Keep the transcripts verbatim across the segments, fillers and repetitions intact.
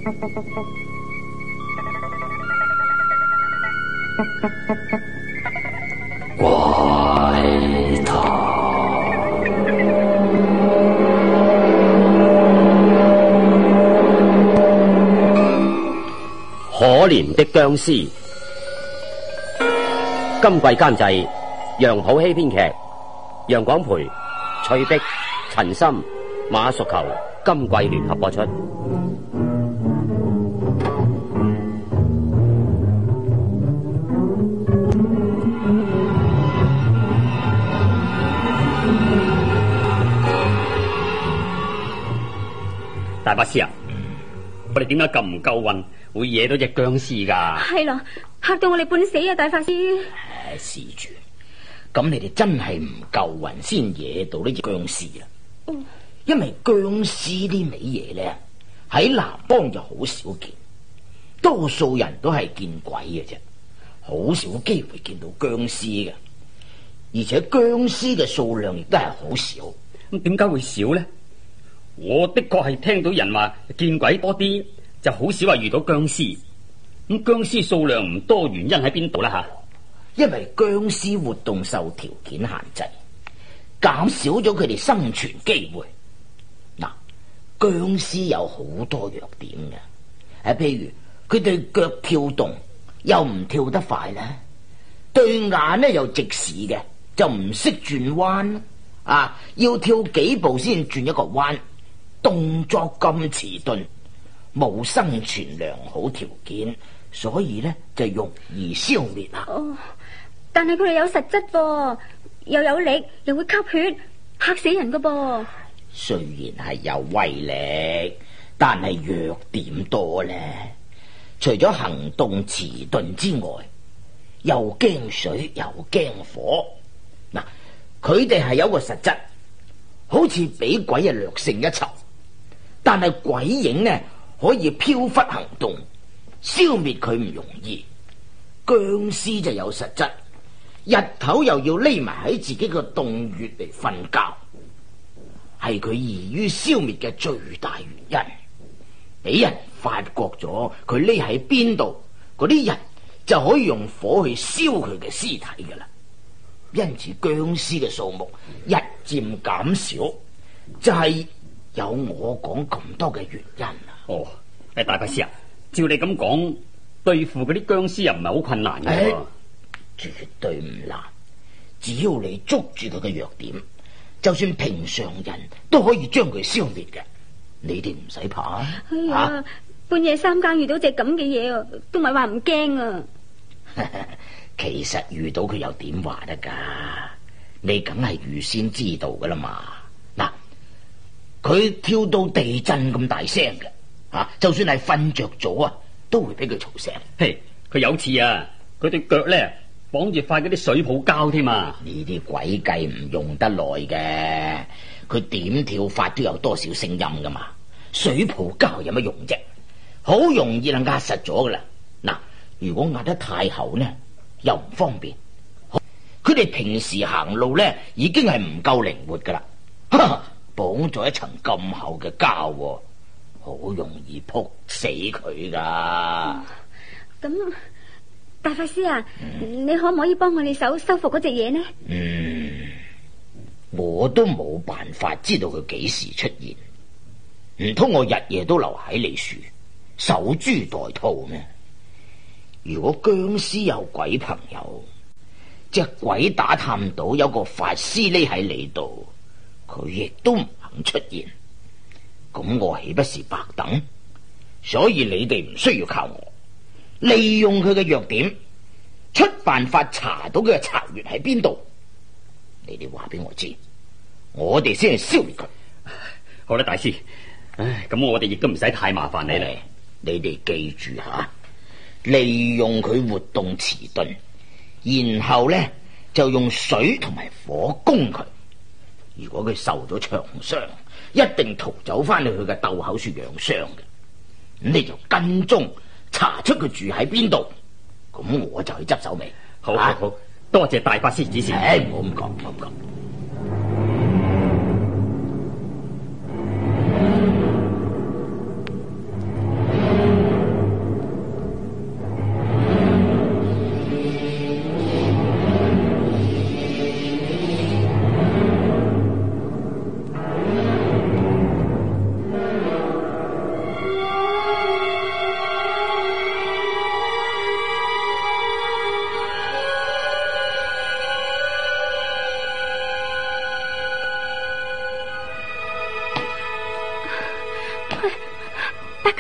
怪談，可憐的僵屍。今季監製楊普希，編劇楊廣培、翠碧、陳森、馬淑球，今季聯合播出。大法師啊，我哋點解咁唔夠運，會惹到隻僵屍噶？ 係咯，嚇到我哋半死啊！大法師， 唉，施主，咁你哋真係唔夠運先惹到呢隻僵屍啦。嗯，因為僵屍呢味嘢咧，喺南方就好少見，多數人都係見鬼嘅啫，好少機會見到僵屍嘅，而且僵屍嘅數量亦都係好少。 咁點解會少咧？我的確係聽到人話見鬼多啲，就好少話遇到僵屍。咁僵屍數量唔多，原因喺邊度啦？吓， 因為僵屍活動受條件限制，減少咗佢哋生存機會。嗱，僵屍有好多弱點嘅，誒，譬如佢對腳跳動又唔跳得快咧，對眼咧又直視嘅，就唔識轉彎啊，要跳幾步先轉一個彎。動作咁遲鈍，冇生存良好條件，所以咧就容易消滅啦。 哦，但係佢哋有實質噃，又有力，又會吸血，嚇死人噶噃。 雖然係有威力，但係弱點多咧。除咗行動遲鈍之外，又驚水又驚火。嗱，佢哋係有個實質，好似比鬼啊略勝一籌。但係鬼影呢，可以飄忽行動，消滅佢唔容易。僵屍就有實質，日頭又要匿埋喺自己個洞穴嚟瞓覺，係佢易於消滅嘅最大原因。俾人發覺咗佢匿喺邊度，嗰啲人就可以用火去燒佢嘅屍體噶啦。因此僵屍嘅數目日漸減少，就係、是有我講咁多嘅原因啊！ 哦，誒，大法師啊，照你咁講，對付嗰啲僵屍又唔係好困難嘅， 絕對唔難。只要你捉住佢嘅弱點，就算平常人都可以將佢消滅嘅。你哋唔使怕。 哎呀，啊、半夜三更遇到隻咁嘅嘢啊，都咪話唔驚啊！ 其實遇到佢又點話得噶？你梗係預先知道噶啦嘛。嗱。佢跳到地震咁大聲嘅，啊，就算係瞓着咗啊，都會俾佢嘈醒。 嘿，佢有次啊，佢對腳咧綁住塊嗰啲水泡膠添啊！ 呢啲鬼計唔用得耐嘅，佢點跳法都有多少聲音噶嘛？水泡膠有乜用啫？好容易能壓實咗噶啦。嗱，如果壓得太厚呢，又唔方便。佢哋平時行路咧，已經係唔夠靈活噶啦。綁咗一層咁厚嘅膠，好容易撲死佢噶。 咁、嗯、大法師啊，嗯、你可唔可以幫我哋手收復嗰隻嘢呢？ 嗯，我都冇辦法知道佢幾時出現，唔通我日夜都留喺你樹守株待兔咩？如果僵屍有鬼朋友，隻鬼打探到有個法師匿喺你度，佢亦都唔肯出現，咁我豈不是白等？所以你哋唔需要靠我，利用佢嘅弱點，出辦法查到佢嘅巢穴喺邊度。你哋話俾我知，我哋先係消滅佢。 好啦，大師，唉，咁我哋亦都唔使太麻煩你啦。 你哋記住吓，利用佢活動遲鈍，然後咧就用水同埋火攻佢。如果佢受咗長傷，一定逃走翻去佢嘅竇口處養傷嘅。咁你就跟蹤查出佢住喺邊度，咁我就去執手尾。 好好好，多謝大法師指示。 唉，唔好咁講，唔好咁講。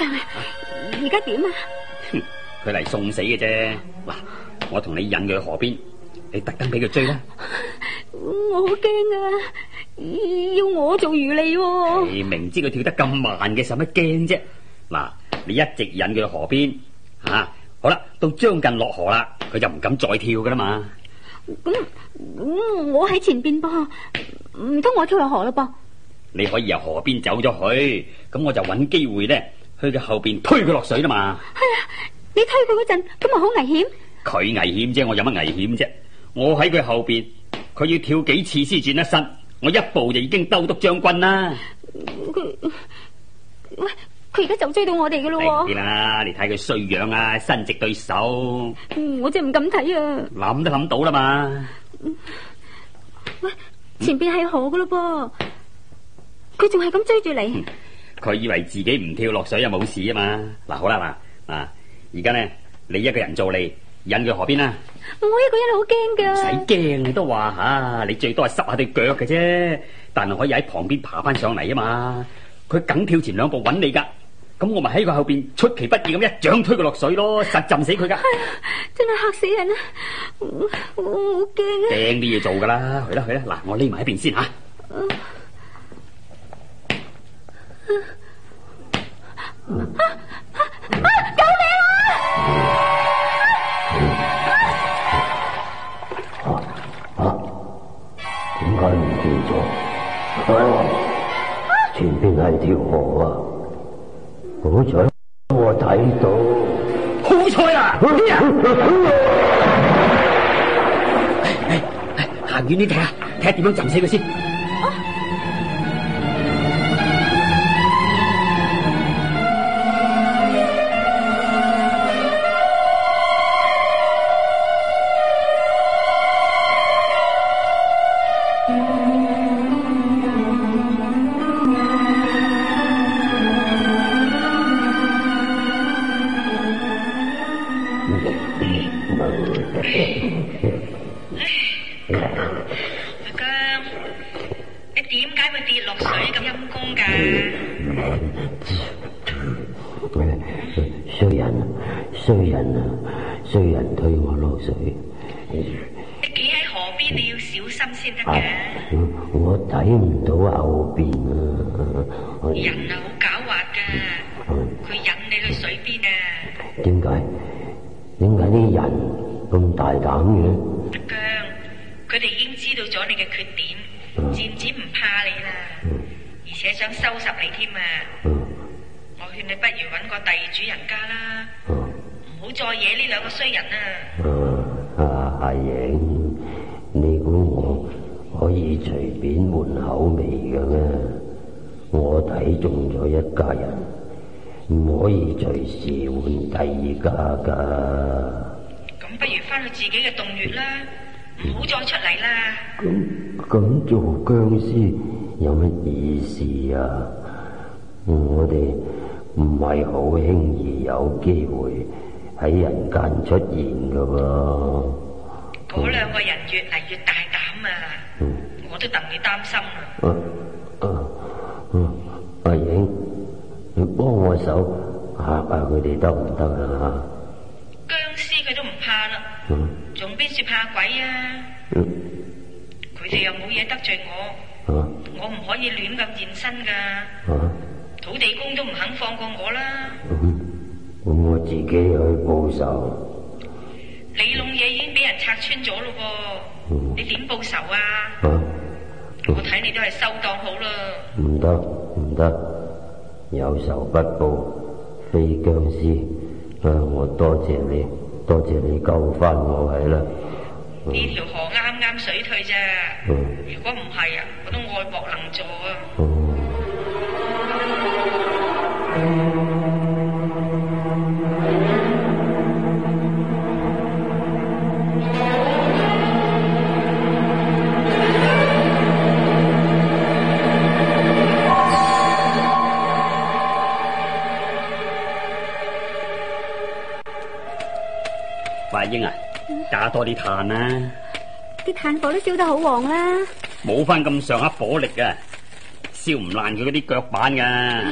娘啊，而家點啊？ 佢嚟送死嘅啫。嗱，我同你引佢去河邊，你特登俾佢追啦。 我好驚啊！要我做魚餌喎。 你明知佢跳得咁慢嘅，使乜驚啫？嗱，你一直引佢去河邊，吓、啊、好啦，到將近落河啦，佢就唔敢再跳噶啦嘛。 咁咁，我喺前邊噃，唔通我跳落河咯噃？ 你可以由河邊走咗去，咁我就揾機會咧去佢後邊推佢落水啦嘛。 係啊，你推佢嗰陣，咁咪好危險？佢危險啫，我有乜危險啫？我喺佢後邊，佢要跳幾次先轉得身，我一步就已經兜督將軍啦。佢喂，佢而家就追到我哋噶咯喎！ 啲啦，你睇佢衰樣啊，伸直對手。 嗯，我真係唔敢睇啊！ 諗都諗到啦嘛。 喂，前邊係河噶咯噃，佢仲係咁追住你。 佢、嗯、以為自己唔跳落水就冇事啊嘛。嗱，好啦嗱，啊，而家呢，你一個人做嚟引佢河邊啦。 我一個人好驚噶。唔使驚，你都話吓、啊，你最多係濕下對腳嘅啫，但係可以喺旁邊爬翻上嚟啊嘛。佢梗跳前兩步揾你噶，咁我咪喺佢後邊出其不意咁一掌推佢落水咯，實浸死佢噶。 真係嚇死人啊！我我好驚啊！ 驚啲嘢做噶啦，去啦去啦，嗱，我匿埋一邊先吓。啊啊啊啊！救命啊！ 啊！點解唔見咗？啊！前邊係條河啊！好彩我睇到， 好彩啊！行遠啲睇下，睇下點樣浸死佢先。 衰人，衰人啊！衰人推我落水。 你企喺河邊，你要小心先得嘅。 我睇唔到後邊啊！ 人啊，好狡猾噶，佢引你去水邊啊！ 點解？點解啲人咁大膽嘅？ 阿姜，佢哋已經知道咗你嘅缺點，漸漸唔怕你啦，而且想收拾你添啊！我勸你不如揾個第二主人家啦，唔好再惹呢兩個衰人啊！ 啊，阿影，你估我可以隨便換口味嘅咩？我睇中咗一家人，唔可以隨時換第二家噶。 咁不如翻去自己嘅洞穴啦，唔好再出嚟啦。 咁咁做僵屍有乜意思啊？我哋唔係好輕易有機會喺人間出現噶噃。 嗰兩個人越嚟越大膽啊！嗯、我都戥你擔心啊！ 啊啊阿影，你幫我手嚇下佢哋得唔得啊？ 僵屍佢都唔怕啦，仲邊說怕鬼啊？佢哋、嗯、又冇嘢得罪我，啊、我唔可以亂咁現身噶。啊、土地公都唔肯放過我啦。 咁、嗯、我自己去報仇。 你籠嘢已經俾人拆穿咗咯噃，嗯、你點報仇啊？ 啊我睇你都係收檔好啦。 唔得唔得，有仇不報非僵屍。啊！我多謝你，多謝你救翻我係啦。 呢條河啱啱水退啫，嗯、如果唔係啊，我都愛莫能助啊。嗯阿英啊，加多啲炭啦！ 啲炭火都燒得好旺啦， 冇翻咁上下火力啊，燒唔爛佢嗰啲腳板噶。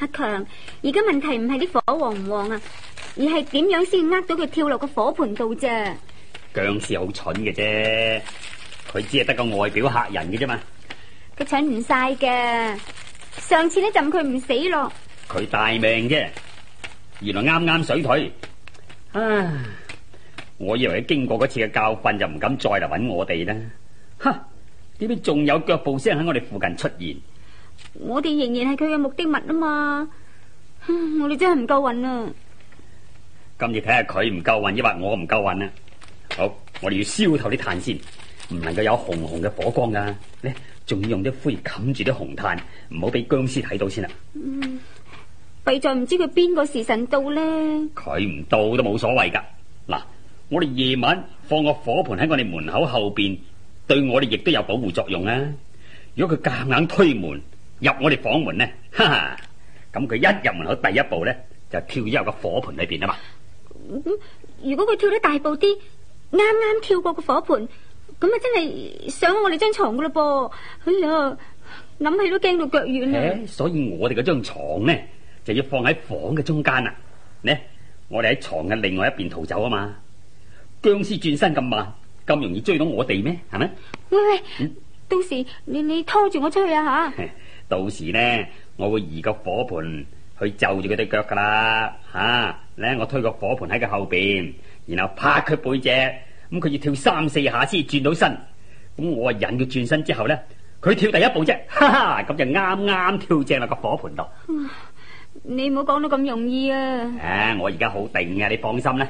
阿強，而家問題唔係啲火旺唔旺啊，而係點樣先呃到佢跳落個火盆度啫。 僵屍好蠢嘅啫，佢只係得個外表嚇人嘅啫嘛。 佢蠢唔晒嘅，上次呢浸佢唔死咯。 佢大命啫，原來啱啱水退。啊，我以為佢經過嗰次嘅教訓就唔敢再嚟搵我哋啦。哈，點知仲有腳步聲喺我哋附近出現。 我哋仍然係佢嘅目的物啊嘛。我哋真係唔夠運啊。 今次睇下佢唔夠運，抑或我唔夠運啊。好，我哋要燒透啲炭先，唔能夠有紅紅嘅火光噶。咧，仲要用啲灰冚住啲紅炭，唔好俾僵屍睇到先啦。 嗯，弊在唔知佢邊個時辰到咧。 佢唔到都冇所謂噶。嗱，我哋夜晚放個火盆喺我哋門口後邊，對我哋亦都有保護作用啊。如果佢夾硬推門入我哋房門呢，哈哈，咁佢一入門口第一步咧就跳咗入個火盆裏邊啊嘛。 嗯，如果佢跳得大步啲，啱啱跳過個火盆，咁啊真係上我哋張床噶啦噃。哎呀，諗起都驚到腳軟啊。 所以我哋嗰張床呢就要放喺房嘅中間啦。呢，我哋喺床嘅另外一邊逃走啊嘛。僵屍轉身咁慢，咁容易追到我哋咩？係咪？ 喂喂， 嗯， 到時你你拖住我出去啊吓！ 到時呢，我會移個火盆去就住佢對腳噶啦。吓、啊，咧我推個火盆喺佢後邊，然後拍佢背脊，咁佢要跳三四下先轉到身。咁我啊引佢轉身之後呢，佢跳第一步啫，哈哈，咁就啱啱跳正落個火盆度。 你唔好講到咁容易啊！ 誒、啊，我而家好定啊，你放心啦。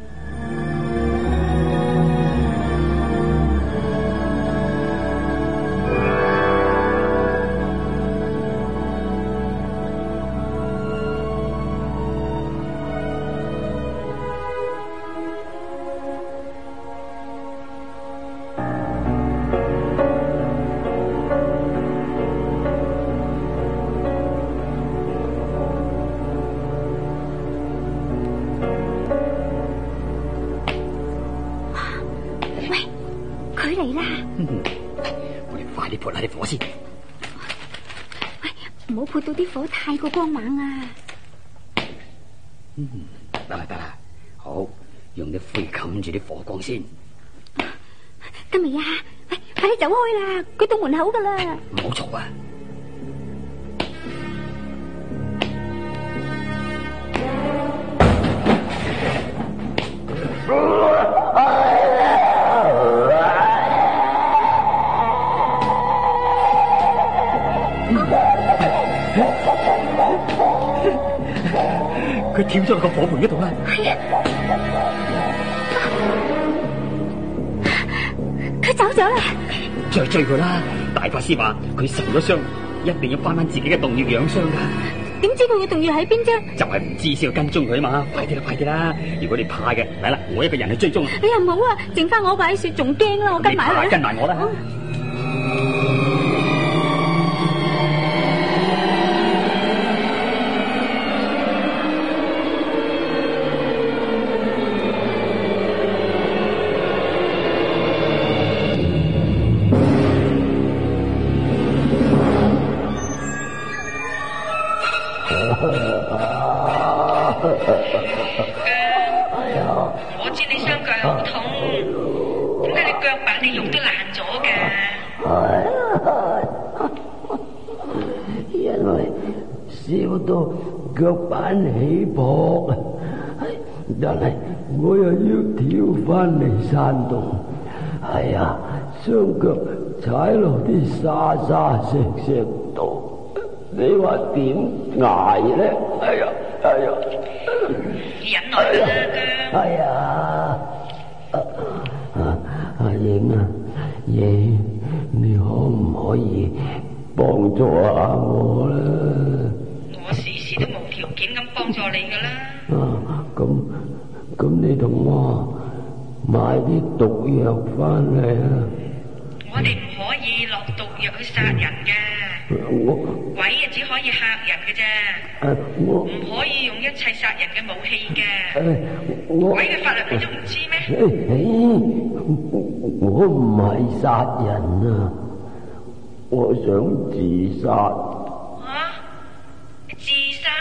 佢嚟啦！ 我哋快啲撥下啲火先。 喂，唔好撥到啲火太過光猛啊！ 嗯，得啦得啦，好，用啲灰冚住啲火光先。 得未啊？喂，快啲走開啦！佢到門口噶啦！ 唔好嘈啊！佢跳咗落個火盆嗰度啦！ 係啊，佢走咗啦！ 再追佢啦！大法師話佢受咗傷，一定要翻翻自己嘅洞穴養傷噶。 點知佢嘅洞穴喺邊啫？ 就係唔知先要跟蹤佢嘛！快啲啦，快啲啦！如果你怕嘅，嚟啦，我一個人去追蹤。 你又唔好啊！剩翻我擺雪仲驚啦，我跟埋佢。 跟埋我啦！ 我知你雙腳好痛，點解你腳板啲肉都爛咗嘅？ 因為燒到腳板起泡啊！但係我又要跳翻嚟山洞，係啊，雙腳踩落啲沙沙石石度，你話點捱咧？哎呀，哎呀！ 忍耐啦，姜。 哎呀，阿阿英啊，英，你可唔可以幫助下我啦？ 我時時都無條件咁幫助你噶啦。 啊，咁咁你同我買啲毒藥翻嚟啊！ 我哋唔可以落毒藥去殺人嘅。 我鬼啊，只可以嚇人嘅啫。 誒，我唔可以用一切殺人嘅武器嘅。 誒，我鬼嘅法律你都唔知咩？ 我唔係殺人啊，我想自殺。 啊？自殺？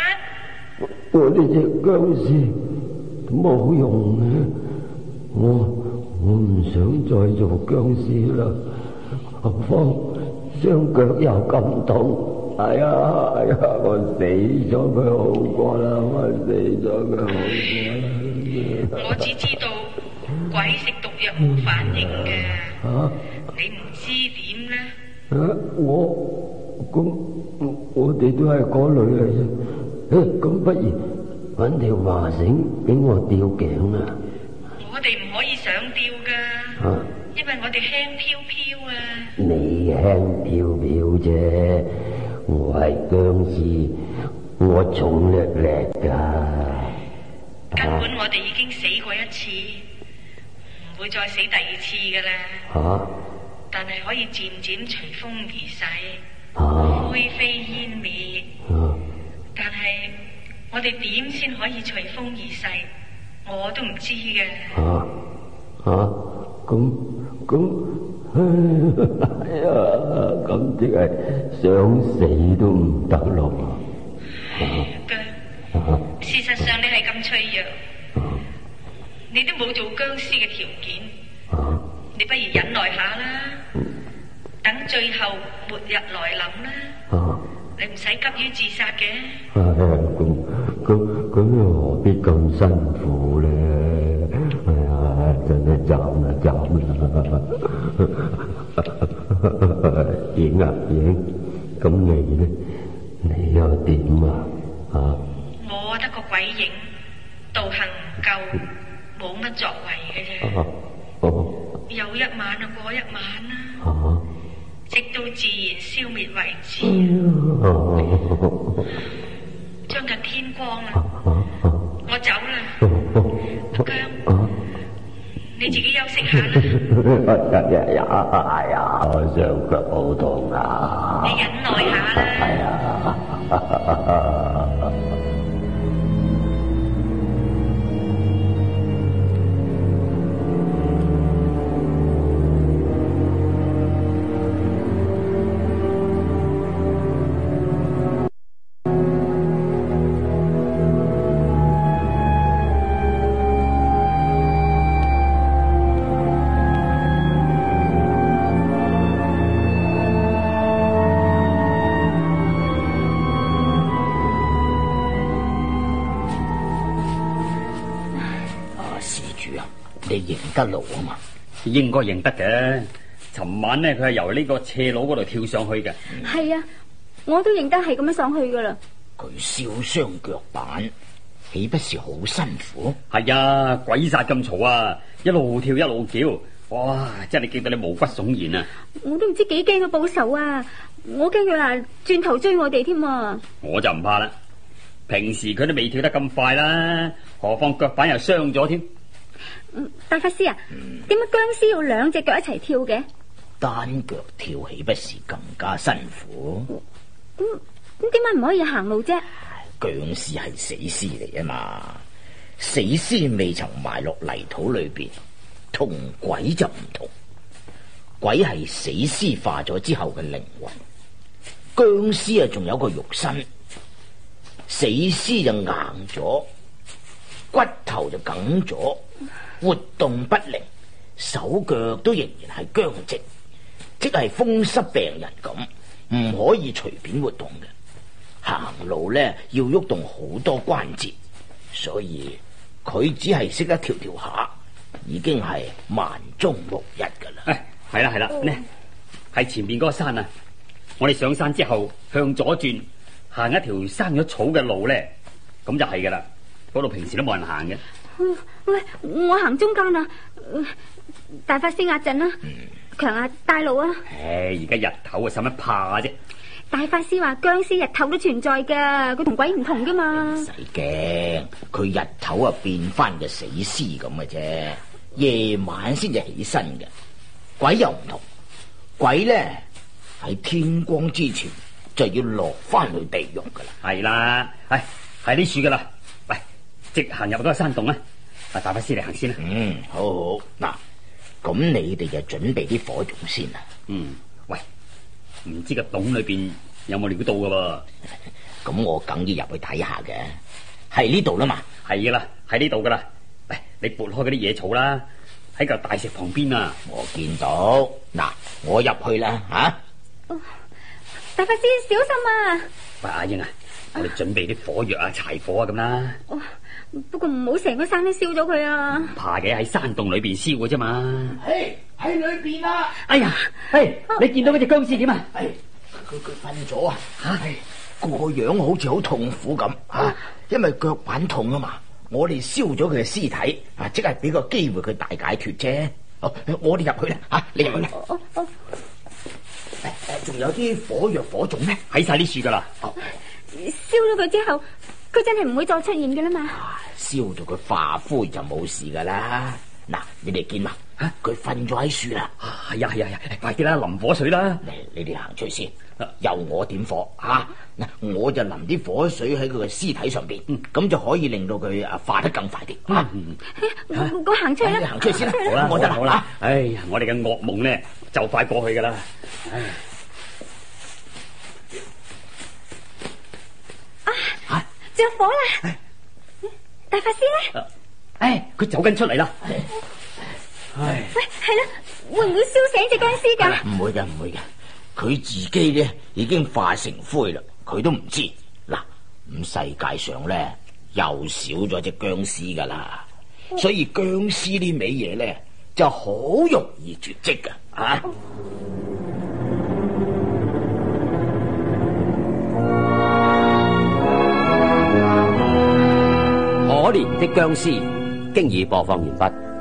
我呢隻僵屍冇用嘅，我我唔想再做僵屍啦。何況雙腳又咁痛，哎呀哎呀，我死咗佢好過啦，我死咗佢好過啦。 我只知道鬼食毒藥冇反應嘅， 啊， 你唔知點呢？ 啊，我咁我哋都係嗰類嚟啫。誒，咁不如搵條麻繩俾我吊頸啊！ 我哋唔可以上吊噶， 啊， 因為我哋輕飄飄啊。 你輕飄飄啫，我係僵屍，我重力力噶。 根本我哋已經死過一次，唔會再死第二次噶啦。 吓、啊， 但係可以漸漸隨風而逝， 啊， 灰飛煙滅。 啊， 但係我哋點先可以隨風而逝，我都唔知嘅。 啊啊，咁咁，哎呀，咁即係想死都唔得咯。 腳， 啊， 事實上你係咁脆弱，你都冇做僵屍嘅條件， 啊， 你不如忍耐下啦，等最後末日來臨啦。 啊， 你唔使急於自殺嘅。 哎呀，咁咁咁又何必咁辛苦咧？哎呀，真係斬啦斬啦！影啊影，咁你咧？你又點啊？啊？ 我得個鬼影，道行唔夠，冇乜作為嘅啫。 啊哦， 有一晚就過一晚啦， 啊， 直到自然消滅為止。 啊， 將近天光啦， 啊我走啦。阿姜， 啊， 你自己休息下啦。 哎呀哎呀，我雙腳好痛啊！ 你忍耐下啦。 哎呀！ 你認得路啊嘛？ 應該認得嘅。尋晚呢，佢係由呢個斜路嗰度跳上去嘅。 係啊，我都認得係咁樣上去噶啦。 佢燒傷腳板，豈不是好辛苦？ 係啊，鬼殺咁嘈啊，一路跳一路叫，哇！真係驚到你毛骨悚然啊！ 我都唔知幾驚佢報仇啊！我驚佢啊轉頭追我哋添啊！ 我就唔怕啦，平時佢都未跳得咁快啦，何況腳板又傷咗添。 嗯，大法師啊，點解僵屍要兩隻腳一齊跳嘅？ 單腳跳豈不是更加辛苦？ 咁咁點解唔可以行路啫？ 僵屍係死屍嚟啊嘛，死屍未曾埋落泥土裏邊，同鬼就唔同。鬼係死屍化咗之後嘅靈魂，僵屍啊仲有個肉身，死屍就硬咗，骨頭就梗咗，活動不靈，手腳都仍然係僵直，即係風濕病人咁，唔可以隨便活動嘅。行路咧要喐動好多關節，所以佢只係識得跳跳下，已經係萬中無一噶啦。 唉，係啦係啦，呢喺前面嗰個山啊，我哋上山之後向左轉，行一條生咗草嘅路咧，咁就係噶啦。嗰度平時都冇人行嘅。 喂，我行中間啊，大法師壓陣啦，強啊帶路啊。 唉，而家日頭啊，使乜怕啫？ 大法師話僵屍日頭都存在噶，佢同鬼唔同噶嘛。 唔使驚，佢日頭啊變翻嘅死屍咁嘅啫，夜晚先至起身嘅。鬼又唔同，鬼咧喺天光之前就要落翻去地獄噶啦。 係啦，唉，喺呢處噶啦。喂，直行入嗰個山洞啊！啊，大法師嚟行先啦。 嗯，好好嗱，咁你哋就準備啲火種先啦。 嗯，喂。唔知個洞裏邊有冇料到噶噃？ 咁我梗要入去睇下嘅。 係呢度啦嘛。 係噶啦，喺呢度噶啦。嚟，你撥開嗰啲野草啦，喺嚿大石旁邊啊。 我見到，嗱，我入去啦吓。 哦，大法師小心啊！ 喂，阿英啊，我哋準備啲火藥啊、柴火啊咁啦。 哦，不過唔好成個山都燒咗佢啊！ 唔怕嘅，喺山洞裏邊燒嘅啫嘛。 嘿，喺裏邊啊！ 哎呀，嘿，你見到嗰隻僵屍點啊？ 係佢佢瞓咗啊！吓，個樣好似好痛苦咁啊，因為腳板痛啊嘛。我哋燒咗佢嘅屍體啊，即係俾個機會佢大解脫啫。哦，我哋入去啦，吓，你入去啦。 哦哦， 誒誒，仲有啲火藥火種咩？ 喺晒啲樹噶啦。 燒咗佢之後，佢真係唔會再出現嘅啦嘛。 燒到佢化灰就冇事噶啦。嗱，你哋見嘛？吓，佢瞓咗喺樹啦。 係呀係呀係呀，快啲啦，淋火水啦。 嚟，你哋行出去先，由我點火吓。嗱，我就淋啲火水喺佢嘅屍體上邊，咁就可以令到佢啊化得更快啲。吓， 我我行出去啦， 行出去先啦。 好啦， 我得啦， 好啦。哎呀，我哋嘅噩夢咧就快過去噶啦。 啊，着火啦！大法師咧？ 唉，佢走緊出嚟啦。唉， 喂，係啦，會唔會燒醒隻僵屍噶？ 唔會嘅，唔會嘅，佢自己咧已經化成灰啦，佢都唔知。嗱，咁世界上咧又少咗隻僵屍噶啦，所以僵屍呢味嘢咧就好容易絕迹噶啊！ 可憐的僵屍經已播放完畢。